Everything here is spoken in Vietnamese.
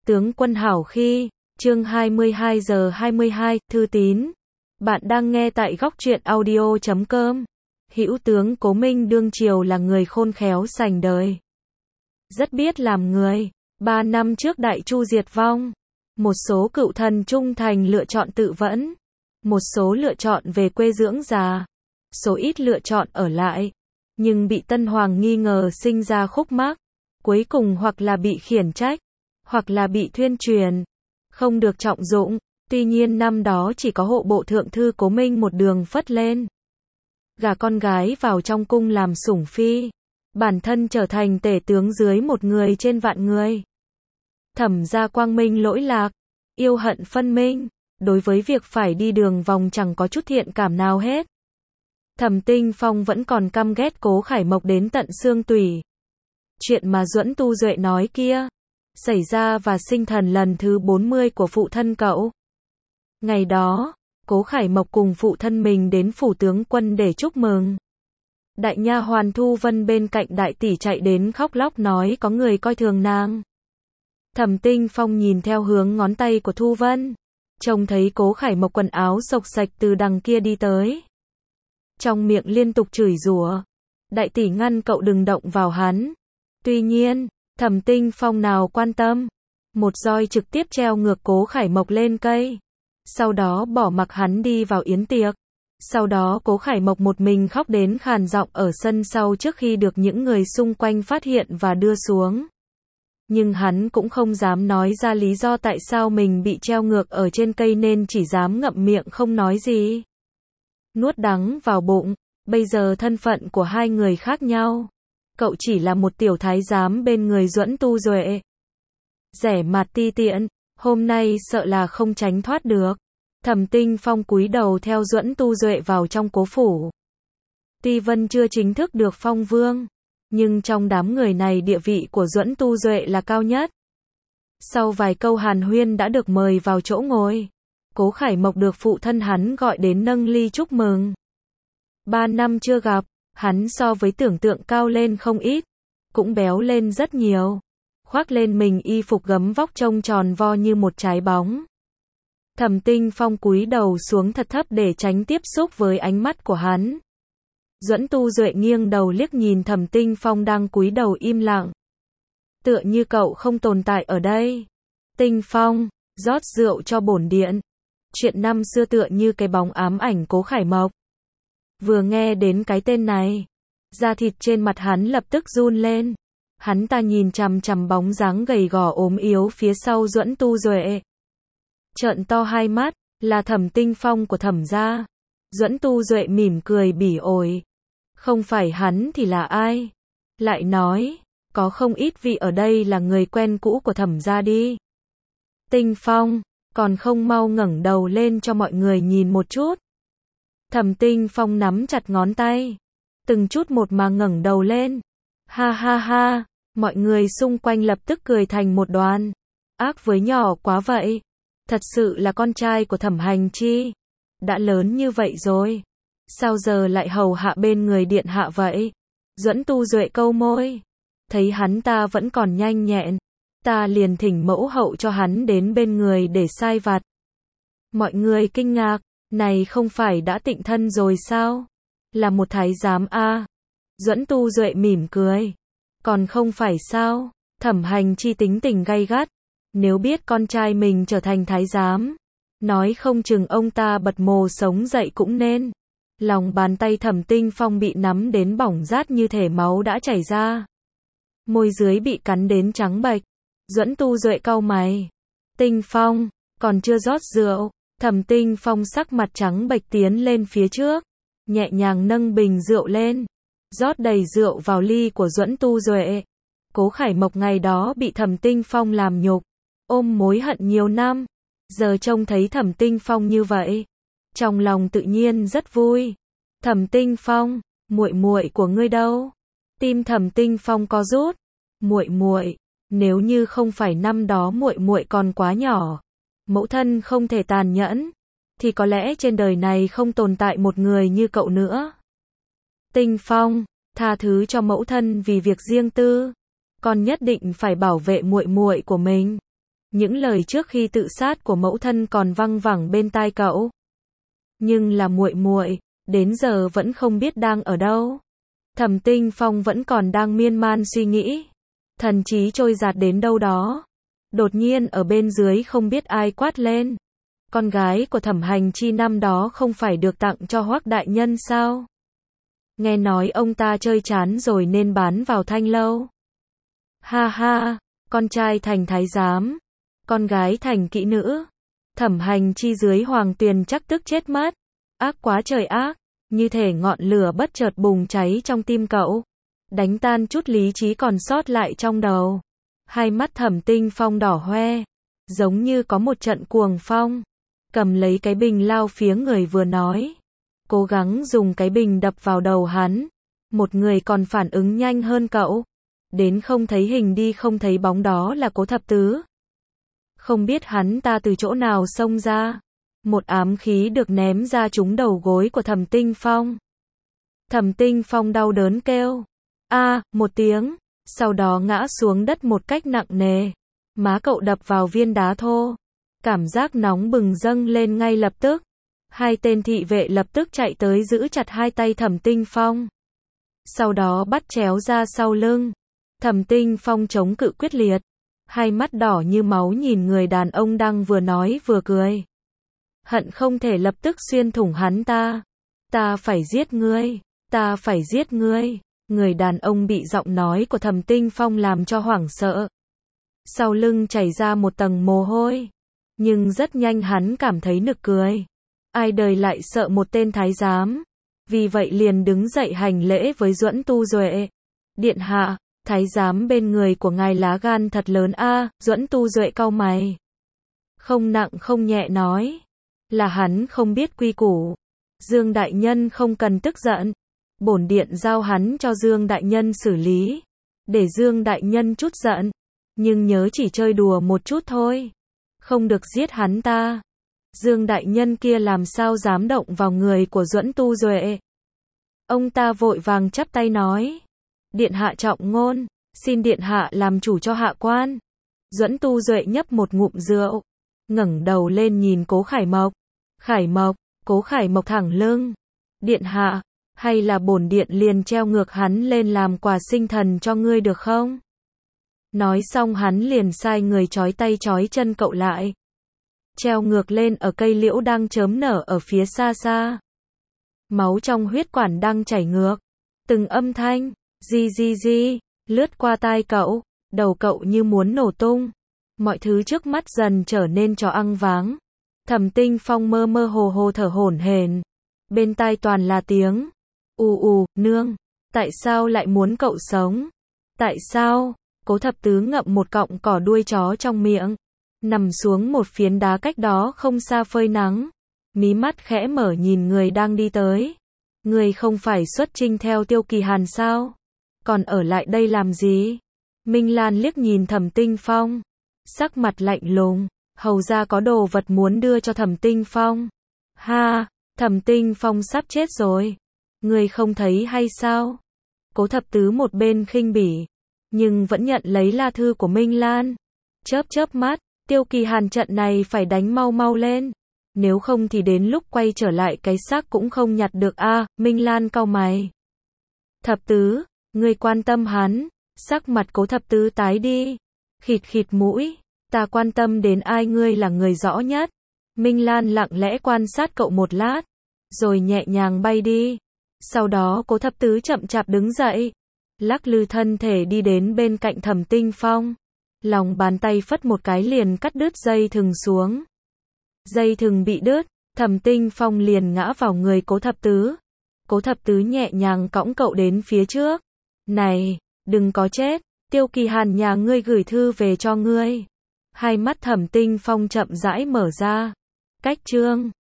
Tướng quân hảo khi, chương 22 giờ 22, thư tín. Bạn đang nghe tại góc truyện audio.com. Hữu tướng Cố Minh đương triều là người khôn khéo sành đời. Rất biết làm người. 3 năm trước Đại Chu diệt vong. Một số cựu thần trung thành lựa chọn tự vẫn. Một số lựa chọn về quê dưỡng già. Số ít lựa chọn ở lại. Nhưng bị Tân Hoàng nghi ngờ sinh ra khúc mắc. Cuối cùng hoặc là bị khiển trách, hoặc là bị thuyên truyền, không được trọng dụng. Tuy nhiên năm đó chỉ có hộ bộ thượng thư Cố Minh một đường phất lên. Gả con gái vào trong cung làm sủng phi. Bản thân trở thành tể tướng dưới một người trên vạn người. Thẩm gia quang minh lỗi lạc, yêu hận phân minh. Đối với việc phải đi đường vòng chẳng có chút thiện cảm nào hết. Thẩm Tinh Phong vẫn còn căm ghét Cố Khải Mộc đến tận xương tủy. Chuyện mà Duẫn Tu Duệ nói kia, xảy ra và sinh thần lần thứ 40 của phụ thân cậu. Ngày đó, Cố Khải Mộc cùng phụ thân mình đến phủ tướng quân để chúc mừng. Đại nha hoàn Thu Vân bên cạnh đại tỷ chạy đến khóc lóc nói có người coi thường nàng. Thẩm Tinh Phong nhìn theo hướng ngón tay của Thu Vân, trông thấy Cố Khải Mộc quần áo xộc xạch từ đằng kia đi tới. Trong miệng liên tục chửi rủa, đại tỷ ngăn cậu đừng động vào hắn. Tuy nhiên, Thẩm Tinh Phong nào quan tâm, một roi trực tiếp treo ngược Cố Khải Mộc lên cây. Sau đó bỏ mặc hắn đi vào yến tiệc. Sau đó Cố Khải Mộc một mình khóc đến khàn giọng ở sân sau trước khi được những người xung quanh phát hiện và đưa xuống. Nhưng hắn cũng không dám nói ra lý do tại sao mình bị treo ngược ở trên cây nên chỉ dám ngậm miệng không nói gì. Nuốt đắng vào bụng, bây giờ thân phận của hai người khác nhau. Cậu chỉ là một tiểu thái giám bên người Duẫn Tu Duệ. Rẻ mạt ti tiện, hôm nay sợ là không tránh thoát được. Thẩm Tinh Phong cúi đầu theo Duẫn Tu Duệ vào trong cố phủ. Tuy Vân chưa chính thức được phong vương, nhưng trong đám người này địa vị của Duẫn Tu Duệ là cao nhất. Sau vài câu hàn huyên đã được mời vào chỗ ngồi. Cố Khải Mộc được phụ thân hắn gọi đến nâng ly chúc mừng. 3 năm chưa gặp, hắn so với tưởng tượng cao lên không ít, cũng béo lên rất nhiều. Khoác lên mình y phục gấm vóc trông tròn vo như một trái bóng. Thẩm Tinh Phong cúi đầu xuống thật thấp để tránh tiếp xúc với ánh mắt của hắn. Duẫn Tu Duệ nghiêng đầu liếc nhìn Thẩm Tinh Phong đang cúi đầu im lặng. Tựa như cậu không tồn tại ở đây. Tinh Phong, rót rượu cho bổn điện. Chuyện năm xưa tựa như cái bóng ám ảnh Cố Khải Mộc. Vừa nghe đến cái tên này, da thịt trên mặt hắn lập tức run lên. Hắn ta nhìn chằm chằm bóng dáng gầy gò ốm yếu phía sau Duẫn Tu Duệ. Trợn to hai mắt, là Thẩm Tinh Phong của Thẩm gia. Duẫn Tu Duệ mỉm cười bỉ ổi. Không phải hắn thì là ai? Lại nói, có không ít vị ở đây là người quen cũ của Thẩm gia đi. Tinh Phong, còn không mau ngẩng đầu lên cho mọi người nhìn một chút. Thẩm Tinh Phong nắm chặt ngón tay, từng chút một mà ngẩng đầu lên. Ha ha ha, mọi người xung quanh lập tức cười thành một đoàn. Ác với nhỏ quá vậy. Thật sự là con trai của Thẩm Hành Chi. Đã lớn như vậy rồi, sao giờ lại hầu hạ bên người điện hạ vậy? Duẫn Tu Duệ câu môi. Thấy hắn ta vẫn còn nhanh nhẹn, ta liền thỉnh mẫu hậu cho hắn đến bên người để sai vặt. Mọi người kinh ngạc, này không phải đã tịnh thân rồi sao? Là một thái giám a. Duẫn Tu Duệ mỉm cười. Còn không phải sao? Thẩm Hành Chi tính tình gay gắt. Nếu biết con trai mình trở thành thái giám, nói không chừng ông ta bật mồ sống dậy cũng nên. Lòng bàn tay Thẩm Tinh Phong bị nắm đến bỏng rát như thể máu đã chảy ra. Môi dưới bị cắn đến trắng bệch. Duẫn Tu Duệ cau mày. Tinh Phong, còn chưa rót rượu. Thẩm Tinh Phong sắc mặt trắng bệch tiến lên phía trước, nhẹ nhàng nâng bình rượu lên, rót đầy rượu vào ly của Duẫn Tu Duệ. Cố Khải Mộc ngày đó bị Thẩm Tinh Phong làm nhục, ôm mối hận nhiều năm, giờ trông thấy Thẩm Tinh Phong như vậy, trong lòng tự nhiên rất vui. Thẩm Tinh Phong, muội muội của ngươi đâu? Tim Thẩm Tinh Phong co rút. Muội muội, nếu như không phải năm đó muội muội còn quá nhỏ, mẫu thân không thể tàn nhẫn, thì có lẽ trên đời này không tồn tại một người như cậu nữa. Tinh Phong, tha thứ cho mẫu thân vì việc riêng tư, con nhất định phải bảo vệ muội muội của mình. Những lời trước khi tự sát của mẫu thân còn văng vẳng bên tai cậu. Nhưng là muội muội, đến giờ vẫn không biết đang ở đâu. Thẩm Tinh Phong vẫn còn đang miên man suy nghĩ. Thần trí trôi dạt đến đâu đó. Đột nhiên ở bên dưới không biết ai quát lên. Con gái của Thẩm Hành Chi năm đó không phải được tặng cho Hoắc đại nhân sao? Nghe nói ông ta chơi chán rồi nên bán vào Thanh lâu. Ha ha, con trai thành thái giám, con gái thành kỹ nữ. Thẩm Hành Chi dưới hoàng tuyền chắc tức chết mất. Ác quá trời ác, như thể ngọn lửa bất chợt bùng cháy trong tim cậu, đánh tan chút lý trí còn sót lại trong đầu. Hai mắt Thẩm Tinh Phong đỏ hoe, giống như có một trận cuồng phong. Cầm lấy cái bình lao phía người vừa nói, cố gắng dùng cái bình đập vào đầu hắn. Một người còn phản ứng nhanh hơn cậu, đến không thấy hình đi không thấy bóng, đó là Cố Thập Tứ. Không biết hắn ta từ chỗ nào xông ra, một ám khí được ném ra trúng đầu gối của Thẩm Tinh Phong. Thẩm Tinh Phong đau đớn kêu a một tiếng, sau đó ngã xuống đất một cách nặng nề. Má cậu đập vào viên đá thô, cảm giác nóng bừng dâng lên ngay lập tức. Hai tên thị vệ lập tức chạy tới giữ chặt hai tay Thẩm Tinh Phong, sau đó bắt chéo ra sau lưng. Thẩm Tinh Phong chống cự quyết liệt, hai mắt đỏ như máu nhìn người đàn ông đang vừa nói vừa cười. Hận không thể lập tức xuyên thủng hắn ta. Ta phải giết ngươi, ta phải giết ngươi. Người đàn ông bị giọng nói của Thẩm Tinh Phong làm cho hoảng sợ. Sau lưng chảy ra một tầng mồ hôi. Nhưng rất nhanh hắn cảm thấy nực cười. Ai đời lại sợ một tên thái giám. Vì vậy liền đứng dậy hành lễ với Duẫn Tu Duệ. Điện hạ, thái giám bên người của ngài lá gan thật lớn a. Duẫn Tu Duệ cau mày, không nặng không nhẹ nói. Là hắn không biết quy củ. Dương đại nhân không cần tức giận. Bổn điện giao hắn cho Dương đại nhân xử lý. Để Dương đại nhân chút giận. Nhưng nhớ chỉ chơi đùa một chút thôi. Không được giết hắn ta. Dương đại nhân kia làm sao dám động vào người của Duẫn Tu Duệ. Ông ta vội vàng chắp tay nói. Điện hạ trọng ngôn, xin điện hạ làm chủ cho hạ quan. Duẫn Tu Duệ nhấp một ngụm rượu, ngẩng đầu lên nhìn Cố Khải Mộc. Khải Mộc, Cố Khải Mộc thẳng lưng. Điện hạ, hay là bổn điện liền treo ngược hắn lên làm quà sinh thần cho ngươi được không? Nói xong hắn liền sai người trói tay trói chân cậu lại. Treo ngược lên ở cây liễu đang chớm nở ở phía xa xa. Máu trong huyết quản đang chảy ngược. Từng âm thanh, di, lướt qua tai cậu. Đầu cậu như muốn nổ tung. Mọi thứ trước mắt dần trở nên choáng váng. Thẩm Tinh Phong mơ mơ hồ hồ thở hổn hển. Bên tai toàn là tiếng. Nương. Tại sao lại muốn cậu sống? Tại sao? Cố Thập Tứ ngậm một cọng cỏ đuôi chó trong miệng. Nằm xuống một phiến đá cách đó không xa phơi nắng. Mí mắt khẽ mở nhìn người đang đi tới. Người không phải xuất chinh theo Tiêu Kỳ Hàn sao? Còn ở lại đây làm gì? Minh Lan liếc nhìn Thẩm Tinh Phong. Sắc mặt lạnh lùng. Hầu ra có đồ vật muốn đưa cho Thẩm Tinh Phong. Ha, Thẩm Tinh Phong sắp chết rồi. Người không thấy hay sao? Cố Thập Tứ một bên khinh bỉ, nhưng vẫn nhận lấy la thư của Minh Lan. Chớp mắt, Tiêu Kỳ Hàn trận này phải đánh mau mau lên. Nếu không thì đến lúc quay trở lại cái xác cũng không nhặt được a. Minh Lan cau mày. Thập Tứ, ngươi quan tâm hắn. Sắc mặt Cố Thập Tứ tái đi. Khịt mũi. Ta quan tâm đến ai, ngươi là người rõ nhất. Minh Lan lặng lẽ quan sát cậu một lát, rồi nhẹ nhàng bay đi. Sau đó Cố Thập Tứ chậm chạp đứng dậy, lắc lư thân thể đi đến bên cạnh Thẩm Tinh Phong. Lòng bàn tay phất một cái liền cắt đứt dây thừng xuống. Dây thừng bị đứt, Thẩm Tinh Phong liền ngã vào người Cố Thập Tứ. Cố Thập Tứ nhẹ nhàng cõng cậu đến phía trước. Này, đừng có chết, Tiêu Kỳ Hàn nhà ngươi gửi thư về cho ngươi. Hai mắt Thẩm Tinh Phong chậm rãi mở ra. Cách chương